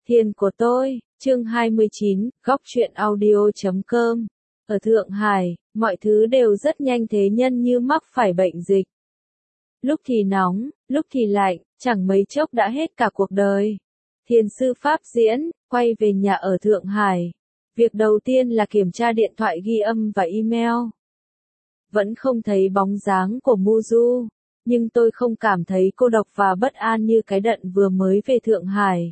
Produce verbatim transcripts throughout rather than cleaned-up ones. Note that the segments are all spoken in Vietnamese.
Thiền của tôi, chương hai mươi chín, góc truyện audio chấm com. Ở Thượng Hải, mọi thứ đều rất nhanh thế nhân như mắc phải bệnh dịch. Lúc thì nóng, lúc thì lạnh, chẳng mấy chốc đã hết cả cuộc đời. Thiền sư Pháp Diễn, quay về nhà ở Thượng Hải. Việc đầu tiên là kiểm tra điện thoại ghi âm và email. Vẫn không thấy bóng dáng của Muju, nhưng tôi không cảm thấy cô độc và bất an như cái đợt vừa mới về Thượng Hải.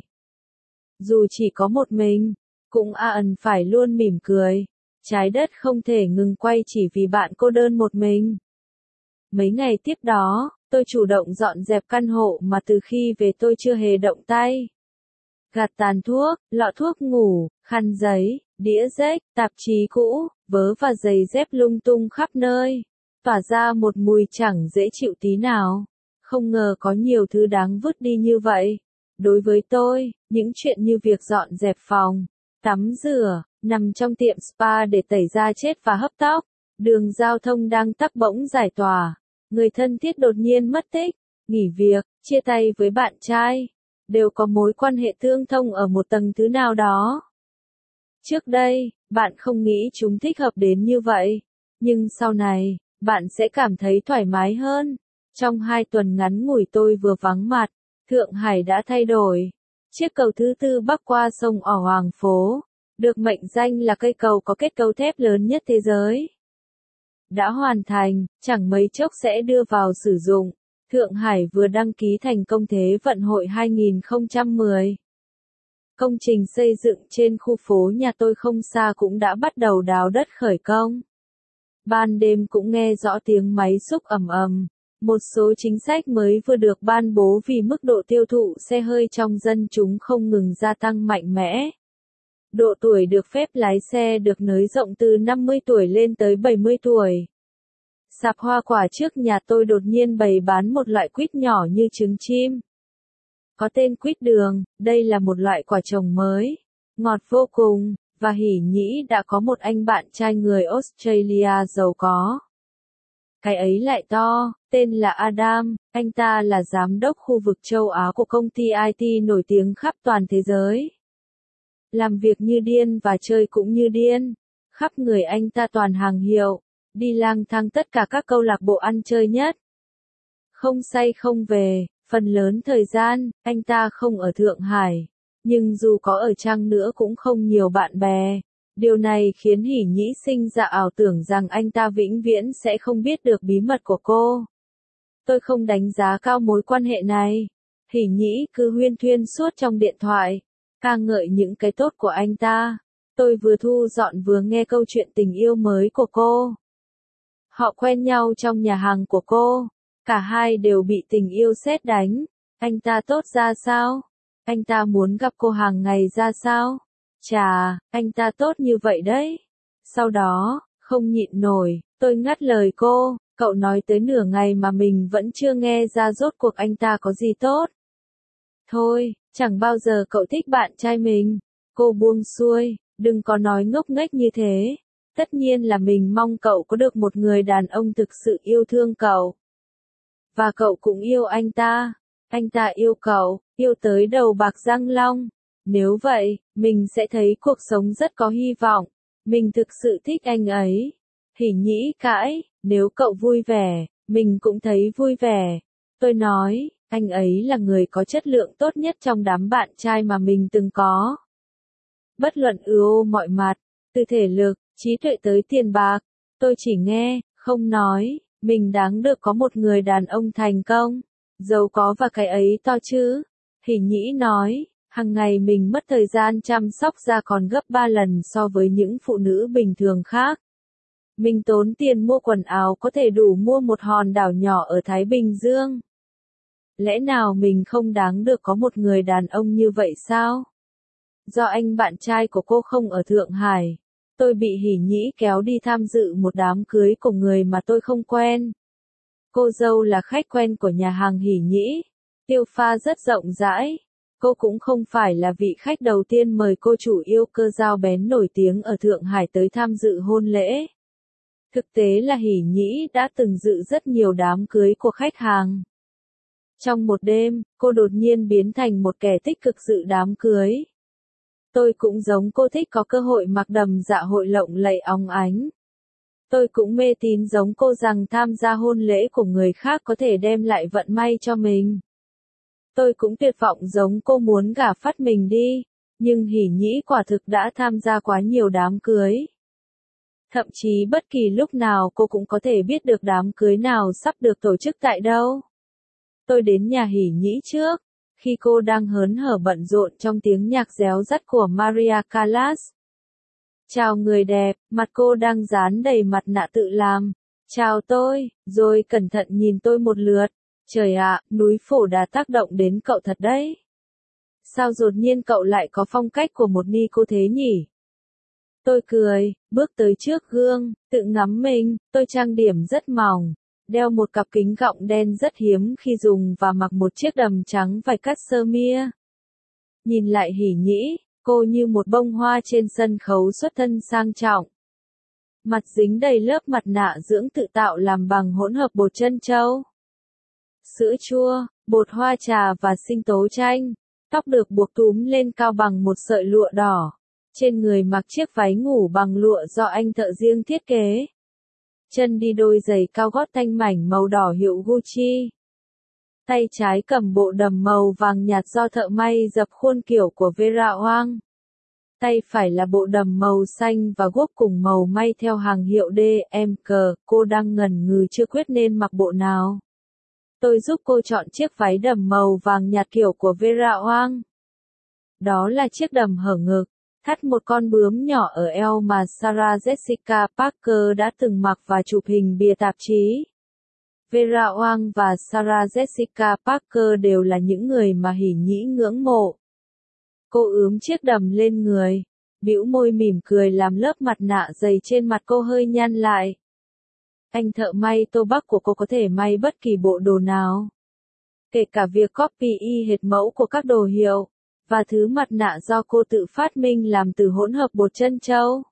Dù chỉ có một mình, cũng a ẩn phải luôn mỉm cười. Trái đất không thể ngừng quay chỉ vì bạn cô đơn một mình. Mấy ngày tiếp đó, tôi chủ động dọn dẹp căn hộ mà từ khi về tôi chưa hề động tay. Gạt tàn thuốc, lọ thuốc ngủ, khăn giấy, đĩa rách, tạp chí cũ, vớ và giày dép lung tung khắp nơi. Tỏa ra một mùi chẳng dễ chịu tí nào. Không ngờ có nhiều thứ đáng vứt đi như vậy. Đối với tôi, những chuyện như việc dọn dẹp phòng, tắm rửa, nằm trong tiệm spa để tẩy da chết và hấp tóc, đường giao thông đang tắc bỗng giải tỏa, người thân thiết đột nhiên mất tích, nghỉ việc, chia tay với bạn trai, đều có mối quan hệ tương thông ở một tầng thứ nào đó. Trước đây, bạn không nghĩ chúng thích hợp đến như vậy, nhưng sau này, bạn sẽ cảm thấy thoải mái hơn. Trong hai tuần ngắn ngủi tôi vừa vắng mặt, Thượng Hải đã thay đổi. Chiếc cầu thứ tư bắc qua sông ở Hoàng Phố, được mệnh danh là cây cầu có kết cấu thép lớn nhất thế giới, đã hoàn thành, chẳng mấy chốc sẽ đưa vào sử dụng. Thượng Hải vừa đăng ký thành công Thế vận hội hai không một không. Công trình xây dựng trên khu phố nhà tôi không xa cũng đã bắt đầu đào đất khởi công. Ban đêm cũng nghe rõ tiếng máy xúc ầm ầm. Một số chính sách mới vừa được ban bố vì mức độ tiêu thụ xe hơi trong dân chúng không ngừng gia tăng mạnh mẽ. Độ tuổi được phép lái xe được nới rộng từ năm mươi tuổi lên tới bảy mươi tuổi. Sạp hoa quả trước nhà tôi đột nhiên bày bán một loại quýt nhỏ như trứng chim. Có tên quýt đường, đây là một loại quả trồng mới, ngọt vô cùng, và hỉ nhĩ đã có một anh bạn trai người Australia giàu có. Cái ấy lại to, tên là Adam, anh ta là giám đốc khu vực châu Á của công ty i tê nổi tiếng khắp toàn thế giới. Làm việc như điên và chơi cũng như điên, khắp người anh ta toàn hàng hiệu, đi lang thang tất cả các câu lạc bộ ăn chơi nhất. Không say không về, phần lớn thời gian, anh ta không ở Thượng Hải, nhưng dù có ở chăng nữa cũng không nhiều bạn bè. Điều này khiến Hỉ Nhĩ sinh ra ảo tưởng rằng anh ta vĩnh viễn sẽ không biết được bí mật của cô. Tôi không đánh giá cao mối quan hệ này. Hỉ Nhĩ cứ huyên thuyên suốt trong điện thoại, ca ngợi những cái tốt của anh ta. Tôi vừa thu dọn vừa nghe câu chuyện tình yêu mới của cô. Họ quen nhau trong nhà hàng của cô. Cả hai đều bị tình yêu sét đánh. Anh ta tốt ra sao? Anh ta muốn gặp cô hàng ngày ra sao? Chà, anh ta tốt như vậy đấy. Sau đó, không nhịn nổi, tôi ngắt lời cô, cậu nói tới nửa ngày mà mình vẫn chưa nghe ra rốt cuộc anh ta có gì tốt. Thôi, chẳng bao giờ cậu thích bạn trai mình. Cô buông xuôi, đừng có nói ngốc nghếch như thế. Tất nhiên là mình mong cậu có được một người đàn ông thực sự yêu thương cậu. Và cậu cũng yêu anh ta. Anh ta yêu cậu, yêu tới đầu bạc răng long. Nếu vậy, mình sẽ thấy cuộc sống rất có hy vọng. Mình thực sự thích anh ấy. Hỉ Nhĩ cãi, nếu cậu vui vẻ, mình cũng thấy vui vẻ. Tôi nói, anh ấy là người có chất lượng tốt nhất trong đám bạn trai mà mình từng có. Bất luận ưu mọi mặt, từ thể lực, trí tuệ tới tiền bạc. Tôi chỉ nghe, không nói, mình đáng được có một người đàn ông thành công, giàu có và cái ấy to chứ. Hỉ Nhĩ nói. Hằng ngày mình mất thời gian chăm sóc da còn gấp ba lần so với những phụ nữ bình thường khác. Mình tốn tiền mua quần áo có thể đủ mua một hòn đảo nhỏ ở Thái Bình Dương. Lẽ nào mình không đáng được có một người đàn ông như vậy sao? Do anh bạn trai của cô không ở Thượng Hải, tôi bị Hỉ Nhĩ kéo đi tham dự một đám cưới của người mà tôi không quen. Cô dâu là khách quen của nhà hàng Hỉ Nhĩ, tiêu pha rất rộng rãi. Cô cũng không phải là vị khách đầu tiên mời cô chủ yêu cơ dao bén nổi tiếng ở Thượng Hải tới tham dự hôn lễ. Thực tế là Hỉ Nhĩ đã từng dự rất nhiều đám cưới của khách hàng. Trong một đêm, cô đột nhiên biến thành một kẻ tích cực dự đám cưới. Tôi cũng giống cô thích có cơ hội mặc đầm dạ hội lộng lẫy óng ánh. Tôi cũng mê tín giống cô rằng tham gia hôn lễ của người khác có thể đem lại vận may cho mình. Tôi cũng tuyệt vọng giống cô muốn gả phắt mình đi, nhưng hỉ nhĩ quả thực đã tham gia quá nhiều đám cưới. Thậm chí bất kỳ lúc nào cô cũng có thể biết được đám cưới nào sắp được tổ chức tại đâu. Tôi đến nhà hỉ nhĩ trước, khi cô đang hớn hở bận rộn trong tiếng nhạc réo rắt của Maria Callas. Chào người đẹp, mặt cô đang dán đầy mặt nạ tự làm. Chào tôi, rồi cẩn thận nhìn tôi một lượt. Trời ạ, núi phổ đà tác động đến cậu thật đấy. Sao đột nhiên cậu lại có phong cách của một ni cô thế nhỉ? Tôi cười, bước tới trước gương, tự ngắm mình, tôi trang điểm rất mỏng, đeo một cặp kính gọng đen rất hiếm khi dùng và mặc một chiếc đầm trắng vải cashmere. Nhìn lại hỉ nhĩ, cô như một bông hoa trên sân khấu xuất thân sang trọng. Mặt dính đầy lớp mặt nạ dưỡng tự tạo làm bằng hỗn hợp bột trân châu, sữa chua, bột hoa trà và sinh tố chanh. Tóc được buộc túm lên cao bằng một sợi lụa đỏ. Trên người mặc chiếc váy ngủ bằng lụa do anh thợ riêng thiết kế. Chân đi đôi giày cao gót thanh mảnh màu đỏ hiệu Gucci. Tay trái cầm bộ đầm màu vàng nhạt do thợ may dập khuôn kiểu của Vera Wang. Tay phải là bộ đầm màu xanh và guốc cùng màu may theo hàng hiệu đê em ca. Cô đang ngần ngừ chưa quyết nên mặc bộ nào. Tôi giúp cô chọn chiếc váy đầm màu vàng nhạt kiểu của Vera Wang. Đó là chiếc đầm hở ngực, thắt một con bướm nhỏ ở eo mà Sarah Jessica Parker đã từng mặc và chụp hình bìa tạp chí. Vera Wang và Sarah Jessica Parker đều là những người mà hỉ nhĩ ngưỡng mộ. Cô ướm chiếc đầm lên người, bĩu môi mỉm cười làm lớp mặt nạ dày trên mặt cô hơi nhăn lại. Anh thợ may tô bắc của cô có thể may bất kỳ bộ đồ nào. Kể cả việc copy y hệt mẫu của các đồ hiệu, và thứ mặt nạ do cô tự phát minh làm từ hỗn hợp bột trân châu,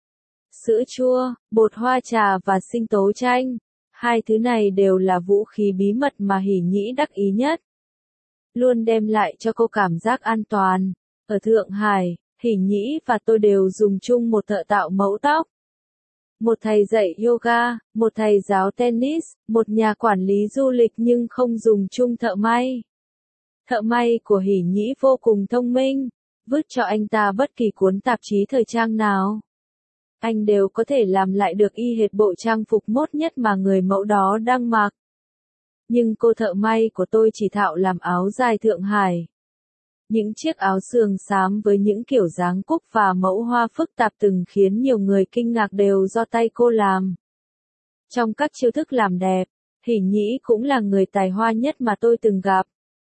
sữa chua, bột hoa trà và sinh tố chanh. Hai thứ này đều là vũ khí bí mật mà hỉ nhĩ đắc ý nhất. Luôn đem lại cho cô cảm giác an toàn. Ở Thượng Hải, hỉ nhĩ và tôi đều dùng chung một thợ tạo mẫu tóc. Một thầy dạy yoga, một thầy giáo tennis, một nhà quản lý du lịch nhưng không dùng chung thợ may. Thợ may của hỉ nhĩ vô cùng thông minh, vứt cho anh ta bất kỳ cuốn tạp chí thời trang nào. Anh đều có thể làm lại được y hệt bộ trang phục mốt nhất mà người mẫu đó đang mặc. Nhưng cô thợ may của tôi chỉ thạo làm áo dài Thượng Hải. Những chiếc áo sườn xám với những kiểu dáng cúc và mẫu hoa phức tạp từng khiến nhiều người kinh ngạc đều do tay cô làm. Trong các chiêu thức làm đẹp, hỉ nhĩ cũng là người tài hoa nhất mà tôi từng gặp.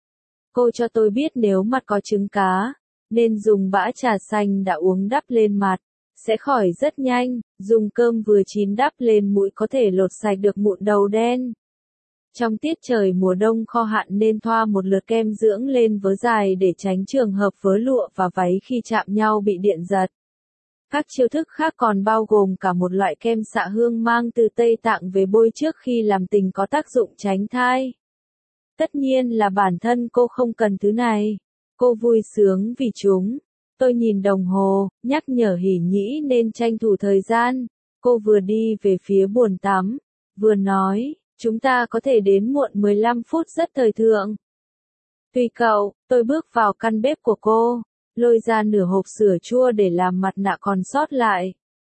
Cô cho tôi biết nếu mặt có trứng cá, nên dùng bã trà xanh đã uống đắp lên mặt, sẽ khỏi rất nhanh, dùng cơm vừa chín đắp lên mũi có thể lột sạch được mụn đầu đen. Trong tiết trời mùa đông khô hạn nên thoa một lượt kem dưỡng lên vớ dài để tránh trường hợp vớ lụa và váy khi chạm nhau bị điện giật. Các chiêu thức khác còn bao gồm cả một loại kem xạ hương mang từ Tây Tạng về bôi trước khi làm tình có tác dụng tránh thai. Tất nhiên là bản thân cô không cần thứ này. Cô vui sướng vì chúng. Tôi nhìn đồng hồ, nhắc nhở hỉ nhĩ nên tranh thủ thời gian. Cô vừa đi về phía bồn tắm, vừa nói, chúng ta có thể đến muộn mười lăm phút rất thời thượng. Tùy cậu, tôi bước vào căn bếp của cô, lôi ra nửa hộp sữa chua để làm mặt nạ còn sót lại.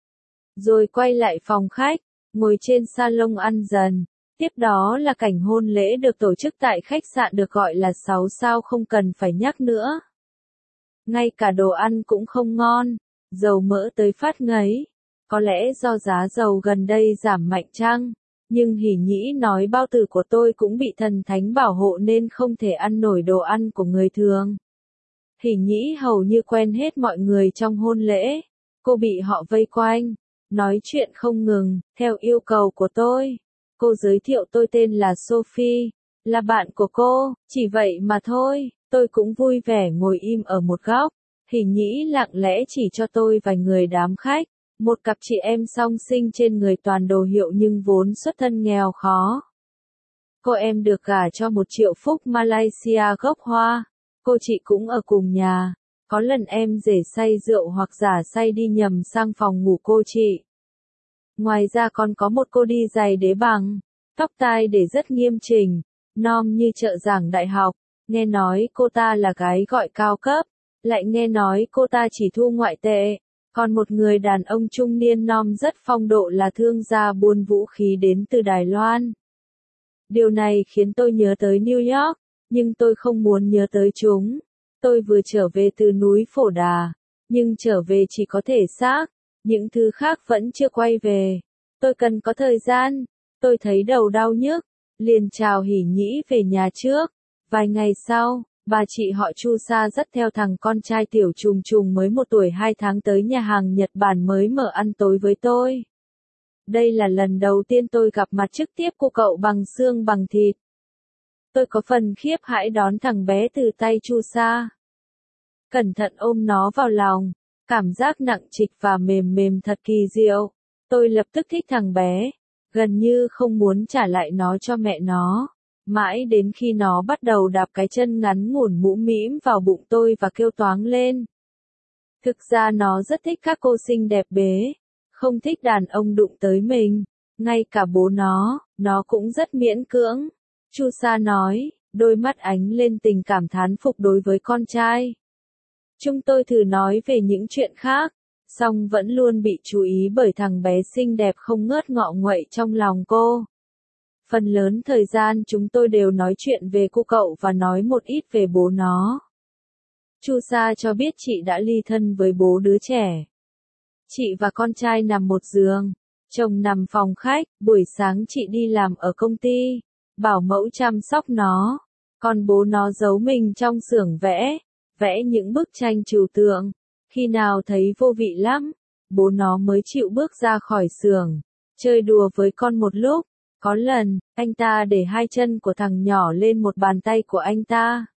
Rồi quay lại phòng khách, ngồi trên salon ăn dần. Tiếp đó là cảnh hôn lễ được tổ chức tại khách sạn được gọi là sáu sao không cần phải nhắc nữa. Ngay cả đồ ăn cũng không ngon, dầu mỡ tới phát ngấy. Có lẽ do giá dầu gần đây giảm mạnh chăng, nhưng hỉ nhĩ nói bao tử của tôi cũng bị thần thánh bảo hộ nên không thể ăn nổi đồ ăn của người thường. Hỉ nhĩ hầu như quen hết mọi người trong hôn lễ. Cô bị họ vây quanh, nói chuyện không ngừng, theo yêu cầu của tôi. Cô giới thiệu tôi tên là Sophie, là bạn của cô, chỉ vậy mà thôi, tôi cũng vui vẻ ngồi im ở một góc. Hỉ nhĩ lặng lẽ chỉ cho tôi vài người đám khách, một cặp chị em song sinh trên người toàn đồ hiệu nhưng vốn xuất thân nghèo khó. Cô em được gả cho một triệu phúc Malaysia gốc Hoa, cô chị cũng ở cùng nhà, Có lần em rể say rượu hoặc giả say đi nhầm sang phòng ngủ cô chị. Ngoài ra còn có một cô đi giày đế bằng, tóc tai để rất nghiêm chỉnh, nom như trợ giảng đại học, nghe nói cô ta là gái gọi cao cấp, lại nghe nói cô ta chỉ thu ngoại tệ, còn một người đàn ông trung niên nom rất phong độ là thương gia buôn vũ khí đến từ Đài Loan. Điều này khiến tôi nhớ tới New York, nhưng tôi không muốn nhớ tới chúng. Tôi vừa trở về từ núi Phổ Đà, nhưng trở về chỉ có thể xác, những thứ khác vẫn chưa quay về. Tôi cần có thời gian, tôi thấy đầu đau nhức, liền chào hỉ nhĩ về nhà trước. Vài ngày sau, bà chị họ Chu Sa dắt theo thằng con trai tiểu trùng trùng mới một tuổi hai tháng tới nhà hàng Nhật Bản mới mở ăn tối với tôi. Đây là lần đầu tiên tôi gặp mặt trực tiếp cô cậu bằng xương bằng thịt. Tôi có phần khiếp hãi đón thằng bé từ tay Chu Sa. Cẩn thận ôm nó vào lòng, cảm giác nặng trịch và mềm mềm thật kỳ diệu. Tôi lập tức thích thằng bé, gần như không muốn trả lại nó cho mẹ nó. Mãi đến khi nó bắt đầu đạp cái chân ngắn ngủn mũm mĩm vào bụng tôi và kêu toáng lên. Thực ra nó rất thích các cô xinh đẹp bế, không thích đàn ông đụng tới mình. Ngay cả bố nó, nó cũng rất miễn cưỡng. Chu Sa nói, đôi mắt ánh lên tình cảm thán phục đối với con trai. Chúng tôi thử nói về những chuyện khác, song vẫn luôn bị chú ý bởi thằng bé xinh đẹp không ngớt ngọ nguậy trong lòng cô. Phần lớn thời gian chúng tôi đều nói chuyện về cô cậu và nói một ít về bố nó. Chu Sa cho biết chị đã ly thân với bố đứa trẻ. Chị và con trai nằm một giường, chồng nằm phòng khách, buổi sáng chị đi làm ở công ty, bảo mẫu chăm sóc nó, còn bố nó giấu mình trong xưởng vẽ, vẽ những bức tranh trừu tượng. Khi nào thấy vô vị lắm, bố nó mới chịu bước ra khỏi xưởng, chơi đùa với con một lúc. Có lần, anh ta để hai chân của thằng nhỏ lên một bàn tay của anh ta.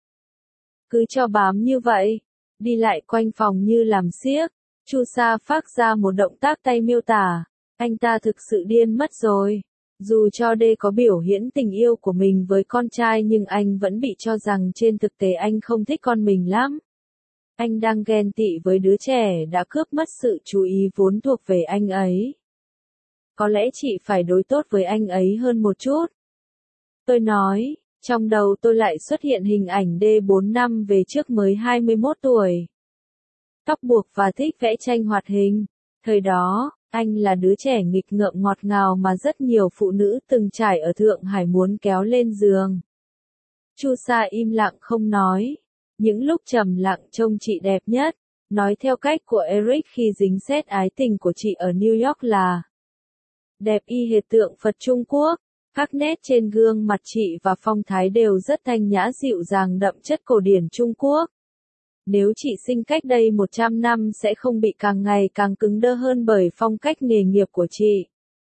Cứ cho bám như vậy, đi lại quanh phòng như làm xiếc. Chu Sa phát ra một động tác tay miêu tả, anh ta thực sự điên mất rồi. Dù cho D có biểu hiện tình yêu của mình với con trai nhưng anh vẫn bị cho rằng trên thực tế anh không thích con mình lắm. Anh đang ghen tị với đứa trẻ đã cướp mất sự chú ý vốn thuộc về anh ấy. Có lẽ chị phải đối tốt với anh ấy hơn một chút. Tôi nói, trong đầu tôi lại xuất hiện hình ảnh D bốn năm về trước mới hai mươi mốt tuổi. Tóc buộc và thích vẽ tranh hoạt hình. Thời đó, anh là đứa trẻ nghịch ngợm ngọt ngào mà rất nhiều phụ nữ từng trải ở Thượng Hải muốn kéo lên giường. Chu Sa im lặng không nói. Những lúc trầm lặng trông chị đẹp nhất, nói theo cách của Eric khi dính xét ái tình của chị ở New York là đẹp y hệt tượng Phật Trung Quốc. Các nét trên gương mặt chị và phong thái đều rất thanh nhã dịu dàng đậm chất cổ điển Trung Quốc. Nếu chị sinh cách đây một trăm năm sẽ không bị càng ngày càng cứng đơ hơn bởi phong cách nghề nghiệp của chị.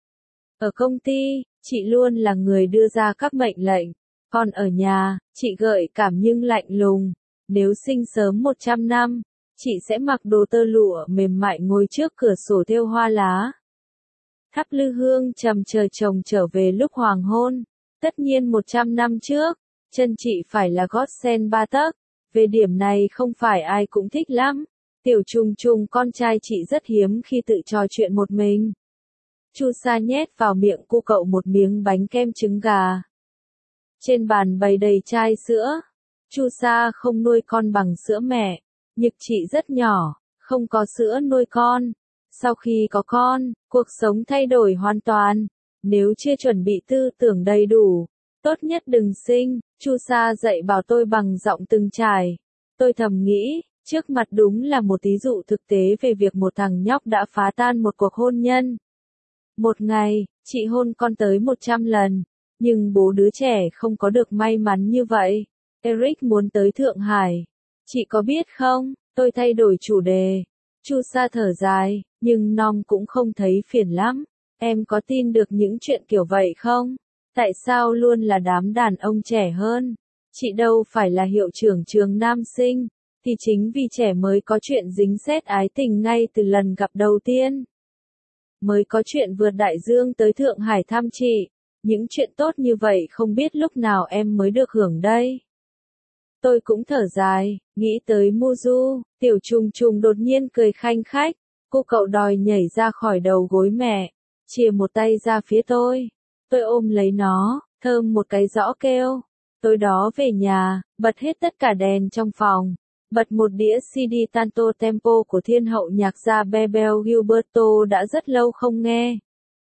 Ở công ty, chị luôn là người đưa ra các mệnh lệnh. Còn ở nhà, chị gợi cảm nhưng lạnh lùng. Nếu sinh sớm một trăm năm, chị sẽ mặc đồ tơ lụa mềm mại ngồi trước cửa sổ thêu hoa lá. Thắp lư hương trầm chờ chồng trở về lúc hoàng hôn. Tất nhiên một trăm năm trước, chân chị phải là gót sen ba tấc. Về điểm này không phải ai cũng thích lắm. Tiểu trùng trùng con trai chị rất hiếm khi tự trò chuyện một mình. Chu Sa nhét vào miệng cô cậu một miếng bánh kem trứng gà. Trên bàn bày đầy chai sữa. Chu Sa không nuôi con bằng sữa mẹ. Nhực chị rất nhỏ, không có sữa nuôi con. Sau khi có con, cuộc sống thay đổi hoàn toàn. Nếu chưa chuẩn bị tư tưởng đầy đủ, tốt nhất đừng sinh. Chu Sa dạy bảo tôi bằng giọng từng trải. Tôi thầm nghĩ, trước mặt đúng là một ví dụ thực tế về việc một thằng nhóc đã phá tan một cuộc hôn nhân. Một ngày, chị hôn con tới một trăm lần, nhưng bố đứa trẻ không có được may mắn như vậy. Eric muốn tới Thượng Hải. Chị có biết không, tôi thay đổi chủ đề. Chu Sa thở dài, nhưng Nom cũng không thấy phiền lắm. Em có tin được những chuyện kiểu vậy không? Tại sao luôn là đám đàn ông trẻ hơn? Chị đâu phải là hiệu trưởng trường nam sinh, thì chính vì trẻ mới có chuyện dính xét ái tình ngay từ lần gặp đầu tiên. Mới có chuyện vượt đại dương tới Thượng Hải thăm chị. Những chuyện tốt như vậy không biết lúc nào em mới được hưởng đây. Tôi cũng thở dài, nghĩ tới Muju, Tiểu Trùng Trùng đột nhiên cười khanh khách, cô cậu đòi nhảy ra khỏi đầu gối mẹ, chìa một tay ra phía tôi. Tôi ôm lấy nó, thơm một cái rõ kêu. Tối đó về nhà, bật hết tất cả đèn trong phòng, bật một đĩa xê đê Tanto Tempo của thiên hậu nhạc gia Bebel Gilberto đã rất lâu không nghe.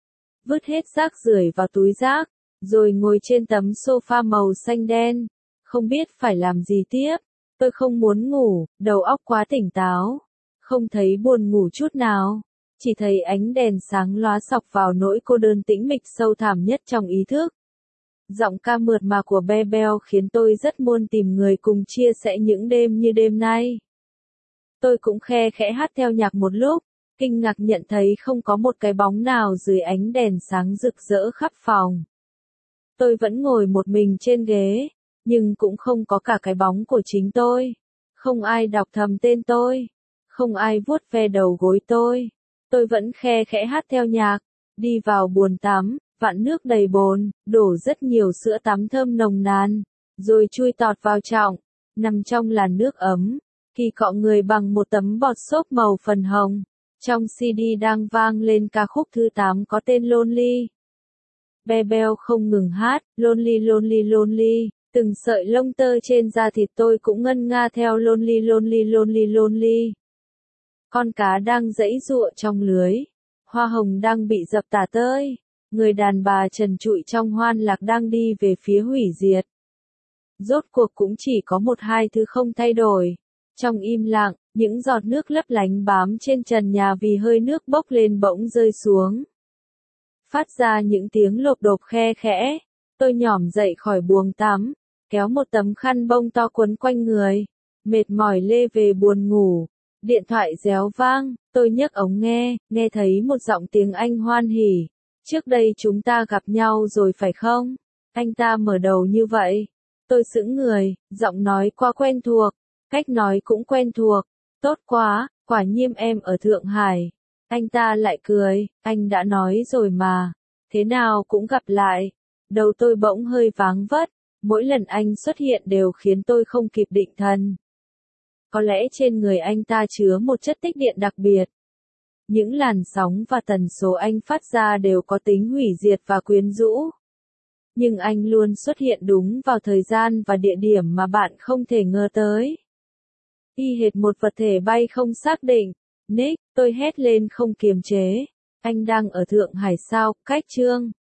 Vứt hết rác rưởi vào túi rác, rồi ngồi trên tấm sofa màu xanh đen, không biết phải làm gì tiếp. Tôi không muốn ngủ, đầu óc quá tỉnh táo, không thấy buồn ngủ chút nào, chỉ thấy ánh đèn sáng lóa sọc vào nỗi cô đơn tĩnh mịch sâu thẳm nhất trong ý thức. Giọng ca mượt mà của Bebel khiến tôi rất muốn tìm người cùng chia sẻ những đêm như đêm nay. Tôi cũng khe khẽ hát theo nhạc một lúc, kinh ngạc nhận thấy không có một cái bóng nào dưới ánh đèn sáng rực rỡ khắp phòng. Tôi vẫn ngồi một mình trên ghế, nhưng cũng không có cả cái bóng của chính tôi. Không ai đọc thầm tên tôi, không ai vuốt ve đầu gối tôi. Tôi vẫn khe khẽ hát theo nhạc, đi vào bồn tắm, vặn nước đầy bồn, đổ rất nhiều sữa tắm thơm nồng nàn, rồi chui tọt vào trọng, nằm trong làn nước ấm, kỳ cọ người bằng một tấm bọt xốp màu phần hồng. Trong xê đê đang vang lên ca khúc thứ tám có tên Lonely. Bebel không ngừng hát, Lonely Lonely Lonely, từng sợi lông tơ trên da thịt tôi cũng ngân nga theo Lonely Lonely Lonely Lonely. Con cá đang giãy giụa trong lưới, hoa hồng đang bị dập tả tơi, người đàn bà trần trụi trong hoan lạc đang đi về phía hủy diệt. Rốt cuộc cũng chỉ có một hai thứ không thay đổi. Trong im lặng, những giọt nước lấp lánh bám trên trần nhà vì hơi nước bốc lên bỗng rơi xuống. Phát ra những tiếng lộp độp khe khẽ. Tôi nhỏm dậy khỏi buồng tắm, kéo một tấm khăn bông to quấn quanh người, mệt mỏi lê về buồn ngủ. Điện thoại réo vang, tôi nhấc ống nghe, nghe thấy một giọng tiếng Anh hoan hỉ. Trước đây chúng ta gặp nhau rồi phải không? Anh ta mở đầu như vậy. Tôi sững người, giọng nói quá quen thuộc, cách nói cũng quen thuộc. Tốt quá, quả nhiên em ở Thượng Hải. Anh ta lại cười, anh đã nói rồi mà. Thế nào cũng gặp lại. Đầu tôi bỗng hơi váng vất, mỗi lần anh xuất hiện đều khiến tôi không kịp định thần. Có lẽ trên người anh ta chứa một chất tích điện đặc biệt. Những làn sóng và tần số anh phát ra đều có tính hủy diệt và quyến rũ. Nhưng anh luôn xuất hiện đúng vào thời gian và địa điểm mà bạn không thể ngờ tới. Y hệt một vật thể bay không xác định. Nick, tôi hét lên không kiềm chế. Anh đang ở Thượng Hải sao, cách chương.